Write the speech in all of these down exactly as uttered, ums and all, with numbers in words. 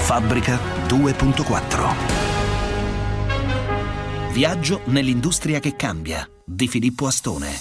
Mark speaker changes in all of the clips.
Speaker 1: Fabbrica due punto quattro. Viaggio nell'industria che cambia di Filippo Astone.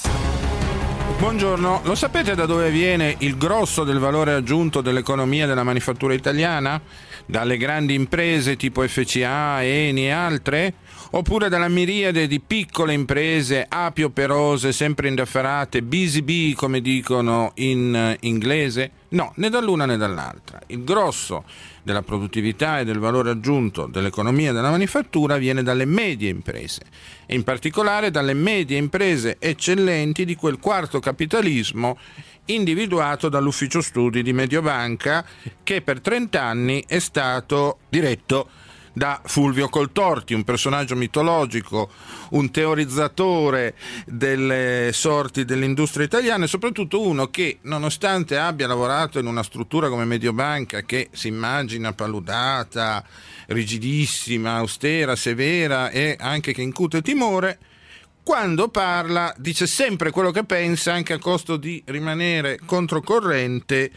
Speaker 2: Buongiorno, lo sapete da dove viene il grosso del valore aggiunto dell'economia della manifattura italiana? Dalle grandi imprese tipo F C A, Eni e altre? Oppure dalla miriade di piccole imprese apio-perose, sempre indaffarate, busy bee come dicono in inglese? No, né dall'una né dall'altra. Il grosso della produttività e del valore aggiunto dell'economia della manifattura viene dalle medie imprese e in particolare dalle medie imprese eccellenti di quel quarto capitalismo individuato dall'ufficio studi di Mediobanca, che per trent'anni è stato diretto da Fulvio Coltorti, un personaggio mitologico, un teorizzatore delle sorti dell'industria italiana e soprattutto uno che, nonostante abbia lavorato in una struttura come Mediobanca che si immagina paludata, rigidissima, austera, severa e anche che incute timore, quando parla dice sempre quello che pensa, anche a costo di rimanere controcorrente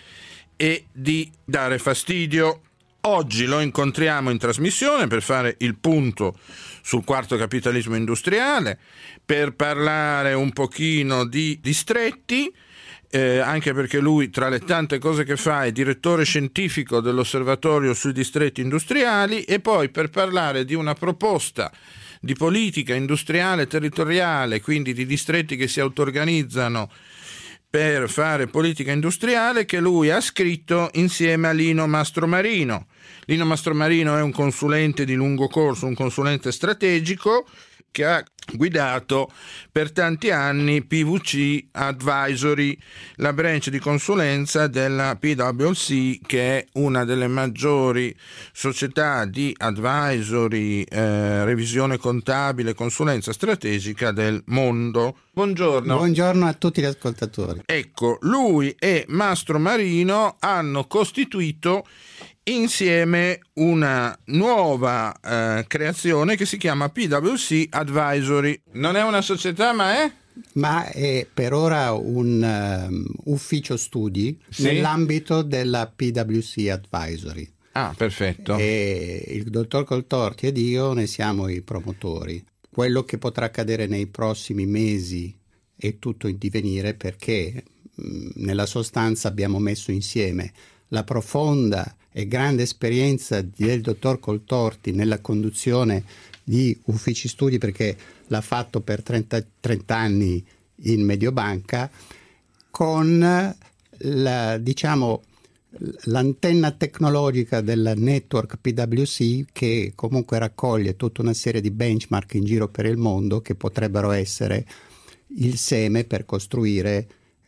Speaker 2: e di dare fastidio. Oggi lo incontriamo in trasmissione per fare il punto sul quarto capitalismo industriale, per parlare un pochino di distretti, eh, anche perché lui, tra le tante cose che fa, è direttore scientifico dell'Osservatorio sui distretti industriali, e poi per parlare di una proposta di politica industriale territoriale, quindi di distretti che si auto-organizzano per fare politica industriale, che lui ha scritto insieme a Lino Mastromarino. Lino Mastromarino è un consulente di lungo corso, un consulente strategico che ha guidato per tanti anni P V C Advisory, la branch di consulenza della P W C, che è una delle maggiori società di advisory, eh, revisione contabile, consulenza strategica del mondo. Buongiorno.
Speaker 3: Buongiorno a tutti gli ascoltatori.
Speaker 2: Ecco, lui e Mastromarino hanno costituito insieme una nuova eh, creazione che si chiama P W C Advisory. Non è una società, ma è?
Speaker 3: Ma è per ora un um, ufficio studi, sì, nell'ambito della P W C Advisory.
Speaker 2: Ah, perfetto.
Speaker 3: E il dottor Coltorti ed io ne siamo i promotori. Quello che potrà accadere nei prossimi mesi è tutto in divenire, perché mh, nella sostanza abbiamo messo insieme la profonda e grande esperienza del dottor Coltorti nella conduzione di uffici studi, perché l'ha fatto per trenta, trenta anni in Mediobanca, con la, diciamo, l'antenna tecnologica del network P W C, che comunque raccoglie tutta una serie di benchmark in giro per il mondo che potrebbero essere il seme per costruire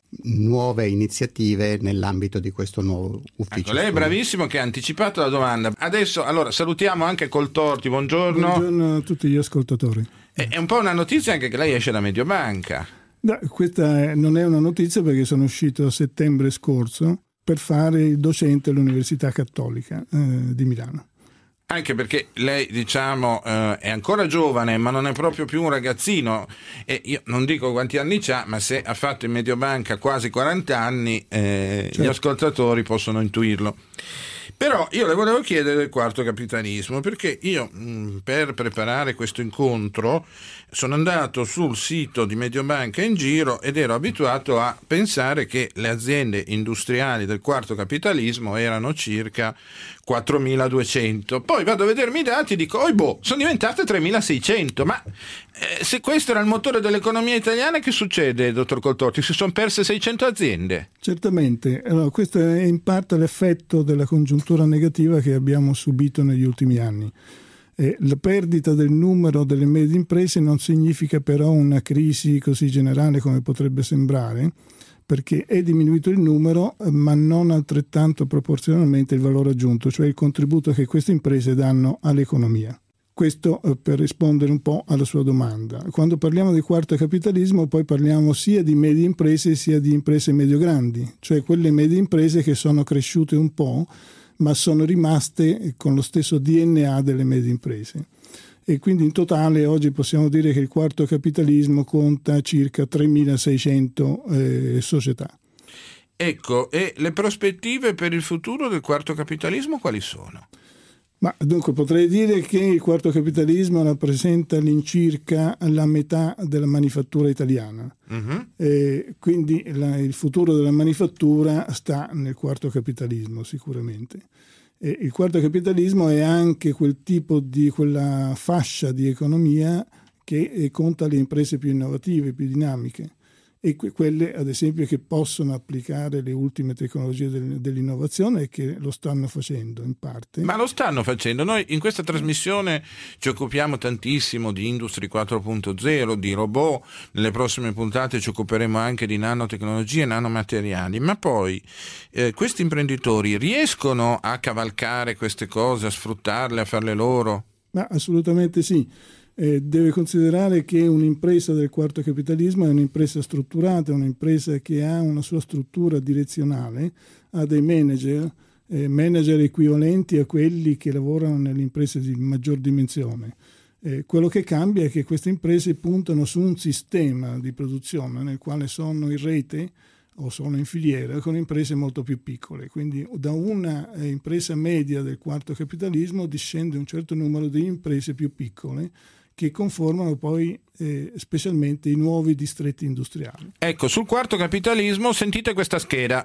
Speaker 3: nuove iniziative nell'ambito di questo nuovo ufficio.
Speaker 2: Ecco, lei è bravissimo che ha anticipato la domanda. Adesso allora salutiamo anche Coltorti, buongiorno.
Speaker 4: Buongiorno a tutti gli ascoltatori.
Speaker 2: È, è un po' una notizia anche che lei esce da Mediobanca.
Speaker 4: No, questa non è una notizia, perché sono uscito a settembre scorso per fare il docente all'Università Cattolica eh, di Milano.
Speaker 2: Anche perché lei, diciamo, eh, è ancora giovane, ma non è proprio più un ragazzino, e io non dico quanti anni c'ha, ma se ha fatto in Mediobanca quasi quaranta anni, eh, certo, gli ascoltatori possono intuirlo. Però io le volevo chiedere del quarto capitalismo, perché io mh, per preparare questo incontro sono andato sul sito di Mediobanca in giro ed ero abituato a pensare che le aziende industriali del quarto capitalismo erano circa quattromiladuecento. Poi vado a vedermi i dati e dico, oh boh, sono diventate tremilaseicento. Ma eh, se questo era il motore dell'economia italiana, che succede, dottor Coltorti? Si sono perse seicento aziende?
Speaker 4: Certamente. Allora, questo è in parte l'effetto della congiuntura negativa che abbiamo subito negli ultimi anni. Eh, la perdita del numero delle medie imprese non significa però una crisi così generale come potrebbe sembrare, perché è diminuito il numero, ma non altrettanto proporzionalmente il valore aggiunto, cioè il contributo che queste imprese danno all'economia. Questo eh, per rispondere un po' alla sua domanda. Quando parliamo di quarto capitalismo poi parliamo sia di medie imprese sia di imprese medio-grandi, cioè quelle medie imprese che sono cresciute un po', ma sono rimaste con lo stesso D N A delle medie imprese. E quindi in totale oggi possiamo dire che il quarto capitalismo conta circa tremilaseicento eh, società.
Speaker 2: Ecco, e le prospettive per il futuro del quarto capitalismo quali sono?
Speaker 4: Ma dunque potrei dire che il quarto capitalismo rappresenta all'incirca la metà della manifattura italiana. Uh-huh. E quindi la, il futuro della manifattura sta nel quarto capitalismo sicuramente. E il quarto capitalismo è anche quel tipo di quella fascia di economia che conta le imprese più innovative, più dinamiche, e quelle ad esempio che possono applicare le ultime tecnologie dell'innovazione e che lo stanno facendo in parte.
Speaker 2: Ma lo stanno facendo. Noi in questa trasmissione ci occupiamo tantissimo di Industry quattro punto zero, di robot. Nelle prossime puntate ci occuperemo anche di nanotecnologie e nanomateriali, ma poi eh, questi imprenditori riescono a cavalcare queste cose, a sfruttarle, a farle loro?
Speaker 4: Ma assolutamente sì. Eh, deve considerare che un'impresa del quarto capitalismo è un'impresa strutturata, un'impresa che ha una sua struttura direzionale, ha dei manager, eh, manager equivalenti a quelli che lavorano nelle imprese di maggior dimensione. Eh, quello che cambia è che queste imprese puntano su un sistema di produzione nel quale sono in rete o sono in filiera con imprese molto più piccole. Quindi da una eh, impresa media del quarto capitalismo discende un certo numero di imprese più piccole che conformano poi eh, specialmente i nuovi distretti industriali.
Speaker 2: Ecco, sul quarto capitalismo sentite questa scheda.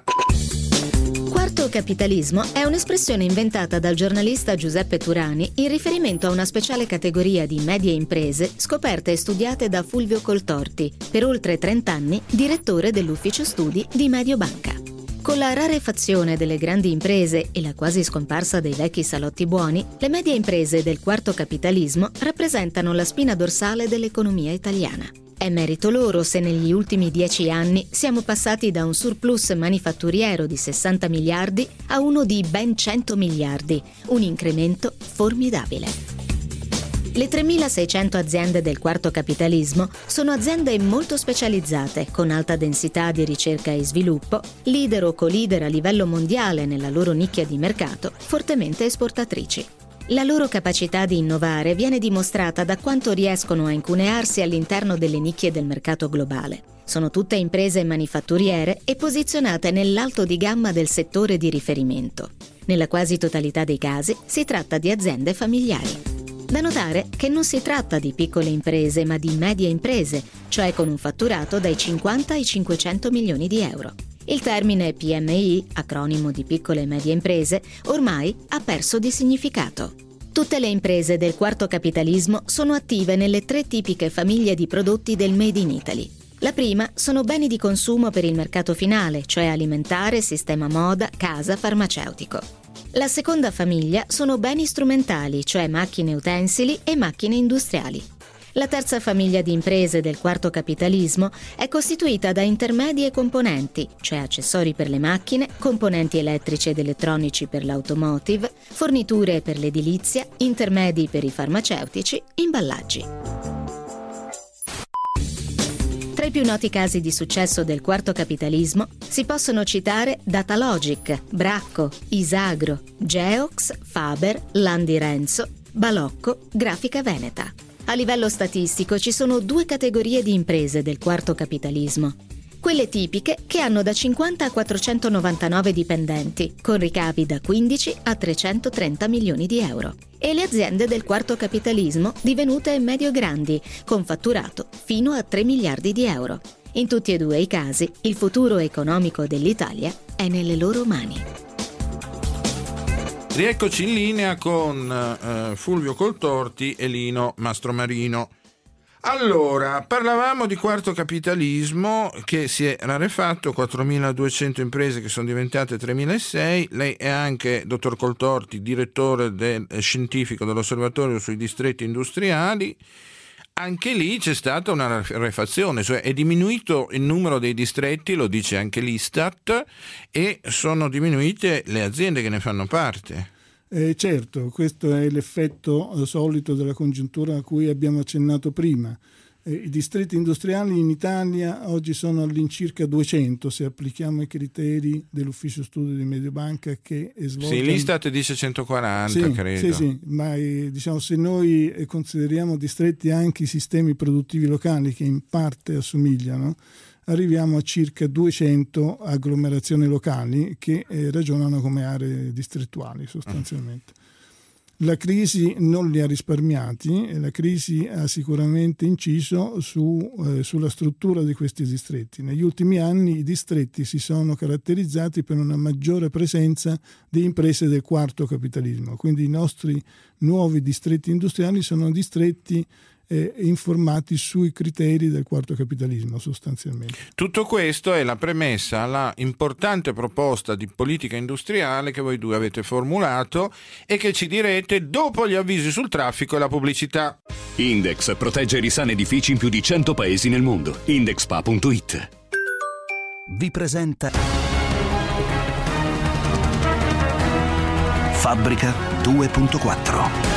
Speaker 5: Quarto capitalismo è un'espressione inventata dal giornalista Giuseppe Turani in riferimento a una speciale categoria di medie imprese scoperte e studiate da Fulvio Coltorti, per oltre trenta anni direttore dell'ufficio studi di Mediobanca. Con la rarefazione delle grandi imprese e la quasi scomparsa dei vecchi salotti buoni, le medie imprese del quarto capitalismo rappresentano la spina dorsale dell'economia italiana. È merito loro se negli ultimi dieci anni siamo passati da un surplus manifatturiero di sessanta miliardi a uno di ben cento miliardi, un incremento formidabile. Le tremilaseicento aziende del quarto capitalismo sono aziende molto specializzate, con alta densità di ricerca e sviluppo, leader o co-leader a livello mondiale nella loro nicchia di mercato, fortemente esportatrici. La loro capacità di innovare viene dimostrata da quanto riescono a incunearsi all'interno delle nicchie del mercato globale. Sono tutte imprese manifatturiere e posizionate nell'alto di gamma del settore di riferimento. Nella quasi totalità dei casi si tratta di aziende familiari. Da notare che non si tratta di piccole imprese, ma di medie imprese, cioè con un fatturato dai cinquanta ai cinquecento milioni di euro. Il termine P M I, acronimo di piccole e medie imprese, ormai ha perso di significato. Tutte le imprese del quarto capitalismo sono attive nelle tre tipiche famiglie di prodotti del Made in Italy. La prima sono beni di consumo per il mercato finale, cioè alimentare, sistema moda, casa, farmaceutico. La seconda famiglia sono beni strumentali, cioè macchine utensili e macchine industriali. La terza famiglia di imprese del quarto capitalismo è costituita da intermedi e componenti, cioè accessori per le macchine, componenti elettrici ed elettronici per l'automotive, forniture per l'edilizia, intermedi per i farmaceutici, imballaggi. Tra i più noti casi di successo del quarto capitalismo si possono citare Datalogic, Bracco, Isagro, Geox, Faber, Landi Renzo, Balocco, Grafica Veneta. A livello statistico ci sono due categorie di imprese del quarto capitalismo. Quelle tipiche che hanno da cinquanta a quattrocentonovantanove dipendenti, con ricavi da quindici a trecentotrenta milioni di euro. E le aziende del quarto capitalismo divenute medio-grandi, con fatturato fino a tre miliardi di euro. In tutti e due i casi, il futuro economico dell'Italia è nelle loro mani.
Speaker 2: Rieccoci in linea con eh, Fulvio Coltorti e Lino Mastromarino. Allora, parlavamo di quarto capitalismo che si è rarefatto, quattromiladuecento imprese che sono diventate tremilaseicento. Lei è anche, dottor Coltorti, direttore del, eh, scientifico dell'Osservatorio sui distretti industriali. Anche lì c'è stata una rarefazione, cioè è diminuito il numero dei distretti, lo dice anche l'Istat, e sono diminuite le aziende che ne fanno parte.
Speaker 4: Eh, certo, questo è l'effetto solito della congiuntura a cui abbiamo accennato prima. Eh, I distretti industriali in Italia oggi sono all'incirca duecento, se applichiamo i criteri dell'ufficio studi di Mediobanca che è svolto.
Speaker 2: Sì, l'Istat dice centoquaranta,
Speaker 4: sì,
Speaker 2: credo.
Speaker 4: Sì, sì, ma eh, diciamo, se noi consideriamo distretti anche i sistemi produttivi locali che in parte assomigliano, arriviamo a circa duecento agglomerazioni locali che eh, ragionano come aree distrettuali sostanzialmente. La crisi non li ha risparmiati e la crisi ha sicuramente inciso su, eh, sulla struttura di questi distretti. Negli ultimi anni i distretti si sono caratterizzati per una maggiore presenza di imprese del quarto capitalismo, quindi i nostri nuovi distretti industriali sono distretti eh, informati sui criteri del quarto capitalismo sostanzialmente.
Speaker 2: Tutto questo è la premessa alla importante proposta di politica industriale che voi due avete formulato e che ci direte dopo gli avvisi sul traffico e la pubblicità.
Speaker 6: Index protegge risani edifici in più di cento paesi nel mondo. Indexpa punto it
Speaker 1: Vi presenta Fabbrica due punto quattro.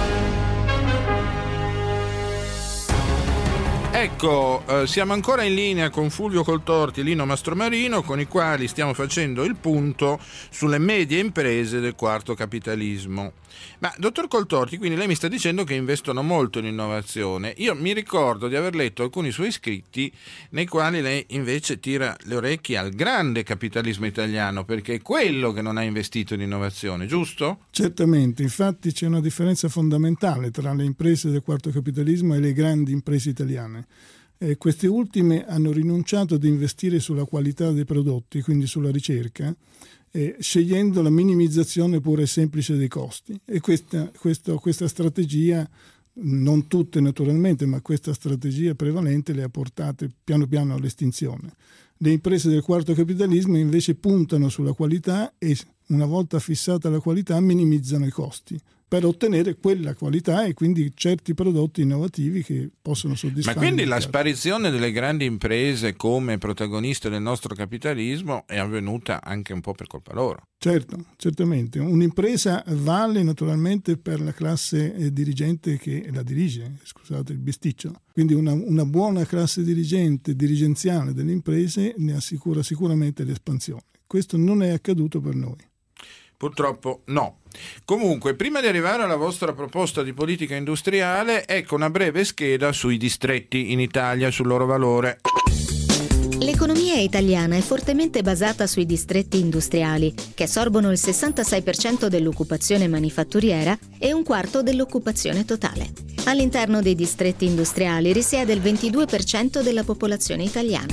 Speaker 2: Ecco, eh, siamo ancora in linea con Fulvio Coltorti e Lino Mastromarino, con i quali stiamo facendo il punto sulle medie imprese del quarto capitalismo. Ma, dottor Coltorti, quindi lei mi sta dicendo che investono molto in innovazione. Io mi ricordo di aver letto alcuni suoi scritti nei quali lei invece tira le orecchie al grande capitalismo italiano, perché è quello che non ha investito in innovazione, giusto?
Speaker 4: Certamente, infatti c'è una differenza fondamentale tra le imprese del quarto capitalismo e le grandi imprese italiane. Eh, queste ultime hanno rinunciato ad investire sulla qualità dei prodotti, quindi sulla ricerca, eh, scegliendo la minimizzazione pura e semplice dei costi. E questa, questa, questa strategia, non tutte naturalmente, ma questa strategia prevalente le ha portate piano piano all'estinzione. Le imprese del quarto capitalismo invece puntano sulla qualità e, una volta fissata la qualità, minimizzano i costi per ottenere quella qualità e quindi certi prodotti innovativi che possono soddisfare.
Speaker 2: Ma quindi la sparizione delle grandi imprese come protagoniste del nostro capitalismo è avvenuta anche un po' per colpa loro?
Speaker 4: Certo, certamente. Un'impresa vale naturalmente per la classe eh, dirigente che la dirige, scusate il bisticcio. Quindi una, una buona classe dirigente, dirigenziale delle imprese ne assicura sicuramente l'espansione. Questo non è accaduto per noi.
Speaker 2: Purtroppo no. Comunque, prima di arrivare alla vostra proposta di politica industriale, ecco una breve scheda sui distretti in Italia, sul loro valore.
Speaker 5: L'economia italiana è fortemente basata sui distretti industriali, che assorbono il sessantasei per cento dell'occupazione manifatturiera e un quarto dell'occupazione totale. All'interno dei distretti industriali risiede il ventidue per cento della popolazione italiana.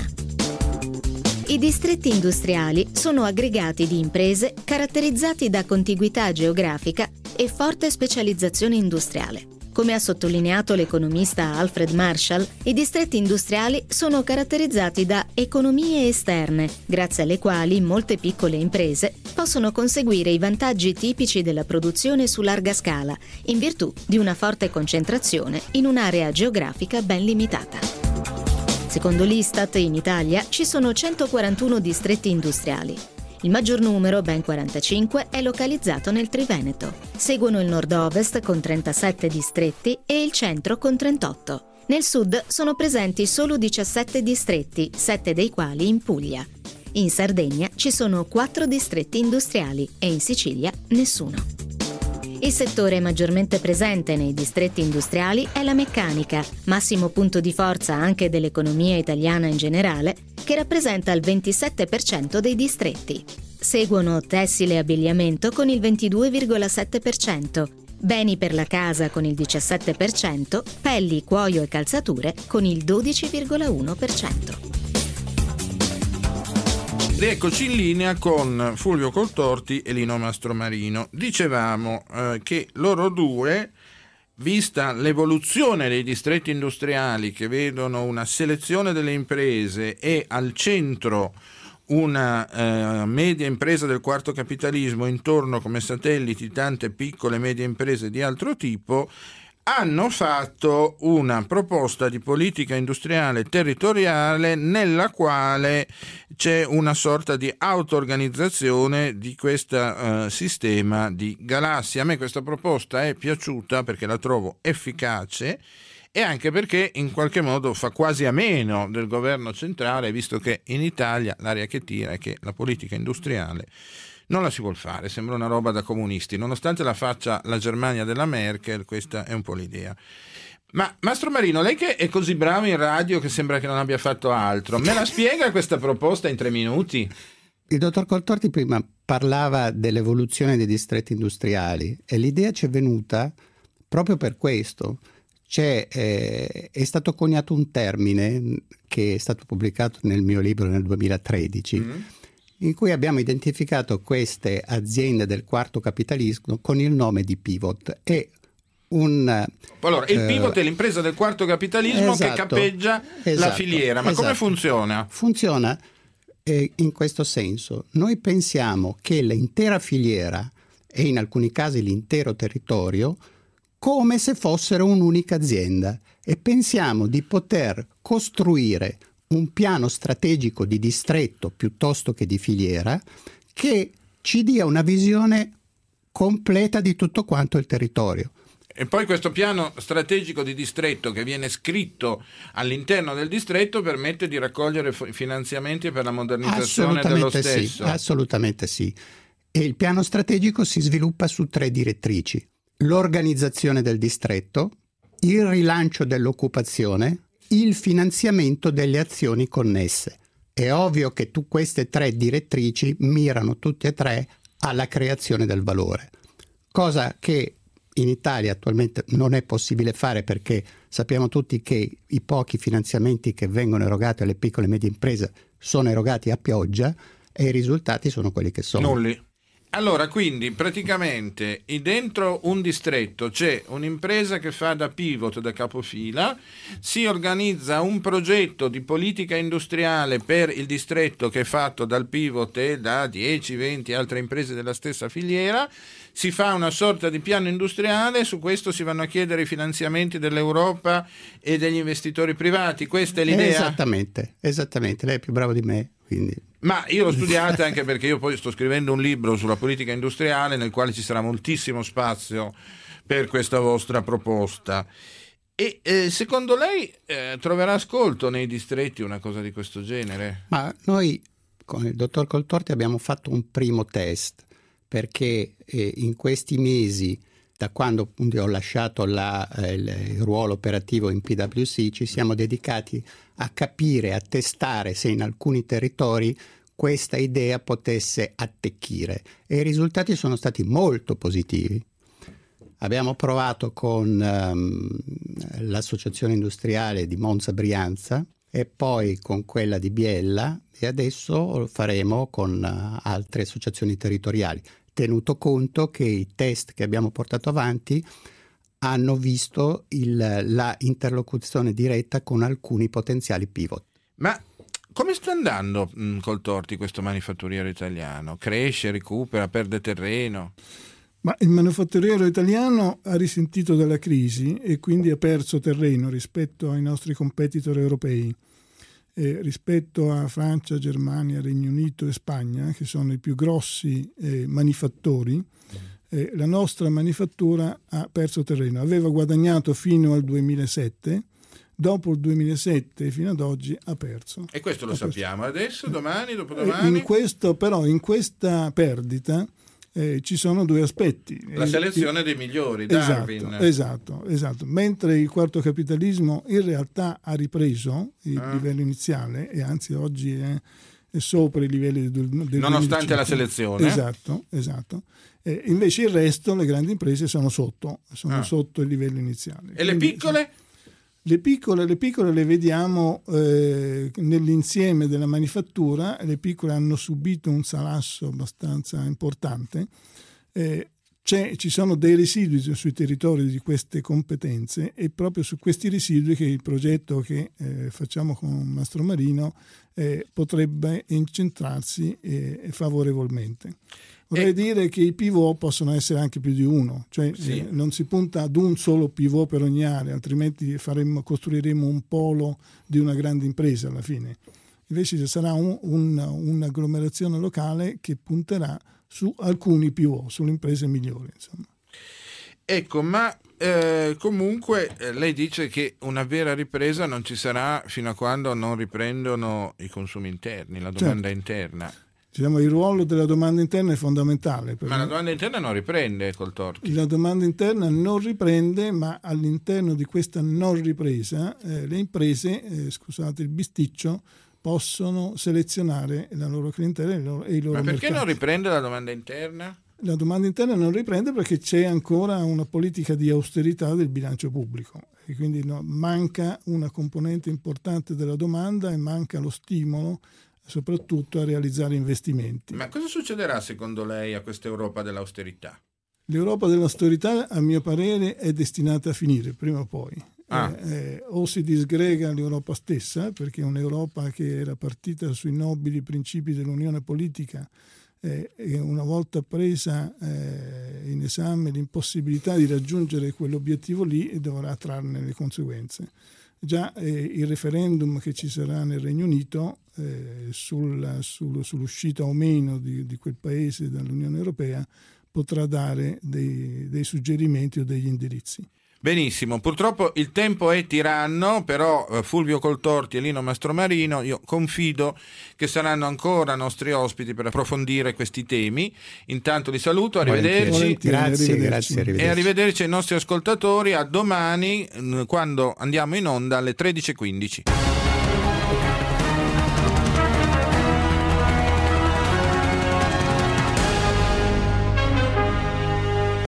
Speaker 5: I distretti industriali sono aggregati di imprese caratterizzati da contiguità geografica e forte specializzazione industriale. Come ha sottolineato l'economista Alfred Marshall, i distretti industriali sono caratterizzati da economie esterne, grazie alle quali molte piccole imprese possono conseguire i vantaggi tipici della produzione su larga scala, in virtù di una forte concentrazione in un'area geografica ben limitata. Secondo l'Istat, in Italia ci sono centoquarantuno distretti industriali. Il maggior numero, ben quarantacinque, è localizzato nel Triveneto. Seguono il nord-ovest con trentasette distretti e il centro con trentotto. Nel sud sono presenti solo diciassette distretti, sette dei quali in Puglia. In Sardegna ci sono quattro distretti industriali e in Sicilia nessuno. Il settore maggiormente presente nei distretti industriali è la meccanica, massimo punto di forza anche dell'economia italiana in generale, che rappresenta il ventisette per cento dei distretti. Seguono tessile e abbigliamento con il ventidue virgola sette per cento, beni per la casa con il diciassette per cento, pelli, cuoio e calzature con il dodici virgola uno per cento.
Speaker 2: Rieccoci in linea con Fulvio Coltorti e Lino Mastromarino. Dicevamo eh, che loro due, vista l'evoluzione dei distretti industriali che vedono una selezione delle imprese e al centro una eh, media impresa del quarto capitalismo, intorno come satelliti tante piccole e medie imprese di altro tipo, hanno fatto una proposta di politica industriale territoriale nella quale c'è una sorta di auto-organizzazione di questo uh, sistema di galassie. A me questa proposta è piaciuta perché la trovo efficace e anche perché in qualche modo fa quasi a meno del governo centrale, visto che in Italia l'aria che tira è che la politica industriale non la si vuol fare, sembra una roba da comunisti, nonostante la faccia la Germania della Merkel, questa è un po' l'idea. Ma Mastromarino, lei che è così bravo in radio che sembra che non abbia fatto altro, me la spiega questa proposta in tre minuti?
Speaker 3: Il dottor Coltorti prima parlava dell'evoluzione dei distretti industriali e l'idea ci è venuta proprio per questo. C'è, eh, è stato coniato un termine che è stato pubblicato nel mio libro nel duemilatredici, mm. in cui abbiamo identificato queste aziende del quarto capitalismo con il nome di pivot. È un,
Speaker 2: allora, il pivot eh, è l'impresa del quarto capitalismo, esatto, che capeggia esatto, la filiera. Ma esatto. come funziona?
Speaker 3: Funziona eh, in questo senso. Noi pensiamo che l'intera filiera e in alcuni casi l'intero territorio come se fossero un'unica azienda e pensiamo di poter costruire un piano strategico di distretto piuttosto che di filiera che ci dia una visione completa di tutto quanto il territorio.
Speaker 2: E poi questo piano strategico di distretto che viene scritto all'interno del distretto permette di raccogliere finanziamenti per la modernizzazione dello stesso.
Speaker 3: Sì, assolutamente sì. E il piano strategico si sviluppa su tre direttrici: l'organizzazione del distretto, il rilancio dell'occupazione, il finanziamento delle azioni connesse. È ovvio che tu, queste tre direttrici mirano tutte e tre alla creazione del valore, cosa che in Italia attualmente non è possibile fare perché sappiamo tutti che i pochi finanziamenti che vengono erogati alle piccole e medie imprese sono erogati a pioggia e i risultati sono quelli che sono.
Speaker 2: Nulli. Allora, quindi praticamente dentro un distretto c'è un'impresa che fa da pivot, da capofila, si organizza un progetto di politica industriale per il distretto che è fatto dal pivot e da dieci venti altre imprese della stessa filiera, si fa una sorta di piano industriale, su questo si vanno a chiedere i finanziamenti dell'Europa e degli investitori privati. Questa è l'idea?
Speaker 3: Esattamente, esattamente, lei è più bravo di me. Quindi.
Speaker 2: Ma io l'ho studiata anche perché io poi sto scrivendo un libro sulla politica industriale nel quale ci sarà moltissimo spazio per questa vostra proposta. E eh, secondo lei eh, troverà ascolto nei distretti una cosa di questo genere?
Speaker 3: Ma noi con il dottor Coltorti abbiamo fatto un primo test perché eh, in questi mesi, da quando appunto ho lasciato la, eh, il ruolo operativo in P W C, ci siamo dedicati a capire, a testare se in alcuni territori questa idea potesse attecchire e i risultati sono stati molto positivi. Abbiamo provato con um, l'associazione industriale di Monza Brianza e poi con quella di Biella e adesso lo faremo con uh, altre associazioni territoriali, tenuto conto che i test che abbiamo portato avanti hanno visto il, la interlocuzione diretta con alcuni potenziali pivot.
Speaker 2: Ma come sta andando mh, Coltorti questo manifatturiero italiano? Cresce, recupera, perde terreno?
Speaker 4: Ma il manifatturiero italiano ha risentito della crisi e quindi ha perso terreno rispetto ai nostri competitor europei, eh, rispetto a Francia, Germania, Regno Unito e Spagna, che sono i più grossi eh, manifattori. Eh, la nostra manifattura ha perso terreno, aveva guadagnato fino al duemilasette, dopo il duemilasette fino ad oggi ha perso.
Speaker 2: E questo lo
Speaker 4: ha
Speaker 2: sappiamo
Speaker 4: perso.
Speaker 2: Adesso, domani, dopodomani?
Speaker 4: In questo, però in questa perdita eh, ci sono due aspetti.
Speaker 2: La selezione
Speaker 4: eh,
Speaker 2: dei migliori, Darwin.
Speaker 4: Esatto, esatto, esatto. Mentre il quarto capitalismo in realtà ha ripreso il ah. livello iniziale e anzi oggi è, è sopra i livelli del, del
Speaker 2: nonostante
Speaker 4: duemilacinque.
Speaker 2: La selezione.
Speaker 4: Esatto, esatto. Eh, invece il resto, le grandi imprese sono sotto, sono ah. sotto il livello iniziale.
Speaker 2: E Quindi, le piccole?
Speaker 4: Le piccole, le piccole le vediamo eh, nell'insieme della manifattura. Le piccole hanno subito un salasso abbastanza importante. Eh, c'è, ci sono dei residui sui territori di queste competenze e proprio su questi residui che il progetto che eh, facciamo con Mastro Marino eh, potrebbe incentrarsi eh, favorevolmente. Vorrei e... dire che i pivot possono essere anche più di uno, cioè sì. eh, non si punta ad un solo pivot per ogni area, altrimenti faremmo, costruiremo un polo di una grande impresa alla fine. Invece ci sarà un, un, un'agglomerazione locale che punterà su alcuni pivot, sulle imprese migliori. Insomma.
Speaker 2: Ecco, ma eh, comunque eh, lei dice che una vera ripresa non ci sarà fino a quando non riprendono i consumi interni, la domanda certo. interna.
Speaker 4: Diciamo, il ruolo della domanda interna è fondamentale. Per
Speaker 2: ma la domanda interna non riprende, Coltorti?
Speaker 4: La domanda interna non riprende, ma all'interno di questa non ripresa eh, le imprese, eh, scusate il bisticcio, possono selezionare la loro clientela e i loro, e i loro
Speaker 2: Ma perché
Speaker 4: mercati.
Speaker 2: non riprende la domanda interna?
Speaker 4: La domanda interna non riprende perché c'è ancora una politica di austerità del bilancio pubblico e quindi no, manca una componente importante della domanda e manca lo stimolo soprattutto a realizzare investimenti.
Speaker 2: Ma cosa succederà secondo lei a questa Europa dell'austerità?
Speaker 4: L'Europa dell'austerità, a mio parere, è destinata a finire prima o poi.
Speaker 2: Ah.
Speaker 4: Eh, eh, o si disgrega l'Europa stessa, perché è un'Europa che era partita sui nobili principi dell'unione politica eh, e una volta presa eh, in esame l'impossibilità di raggiungere quell'obiettivo lì dovrà trarne le conseguenze. Già eh, il referendum che ci sarà nel Regno Unito eh, sul, sul, sull'uscita o meno di, di quel paese dall'Unione Europea potrà dare dei, dei suggerimenti o degli indirizzi.
Speaker 2: Benissimo, purtroppo il tempo è tiranno, però Fulvio Coltorti e Lino Mastromarino io confido che saranno ancora nostri ospiti per approfondire questi temi. Intanto li saluto, arrivederci.
Speaker 4: Volentieri,
Speaker 3: Grazie,
Speaker 4: arrivederci.
Speaker 3: grazie, arrivederci.
Speaker 2: E arrivederci ai nostri ascoltatori, a domani quando andiamo in onda alle tredici e quindici.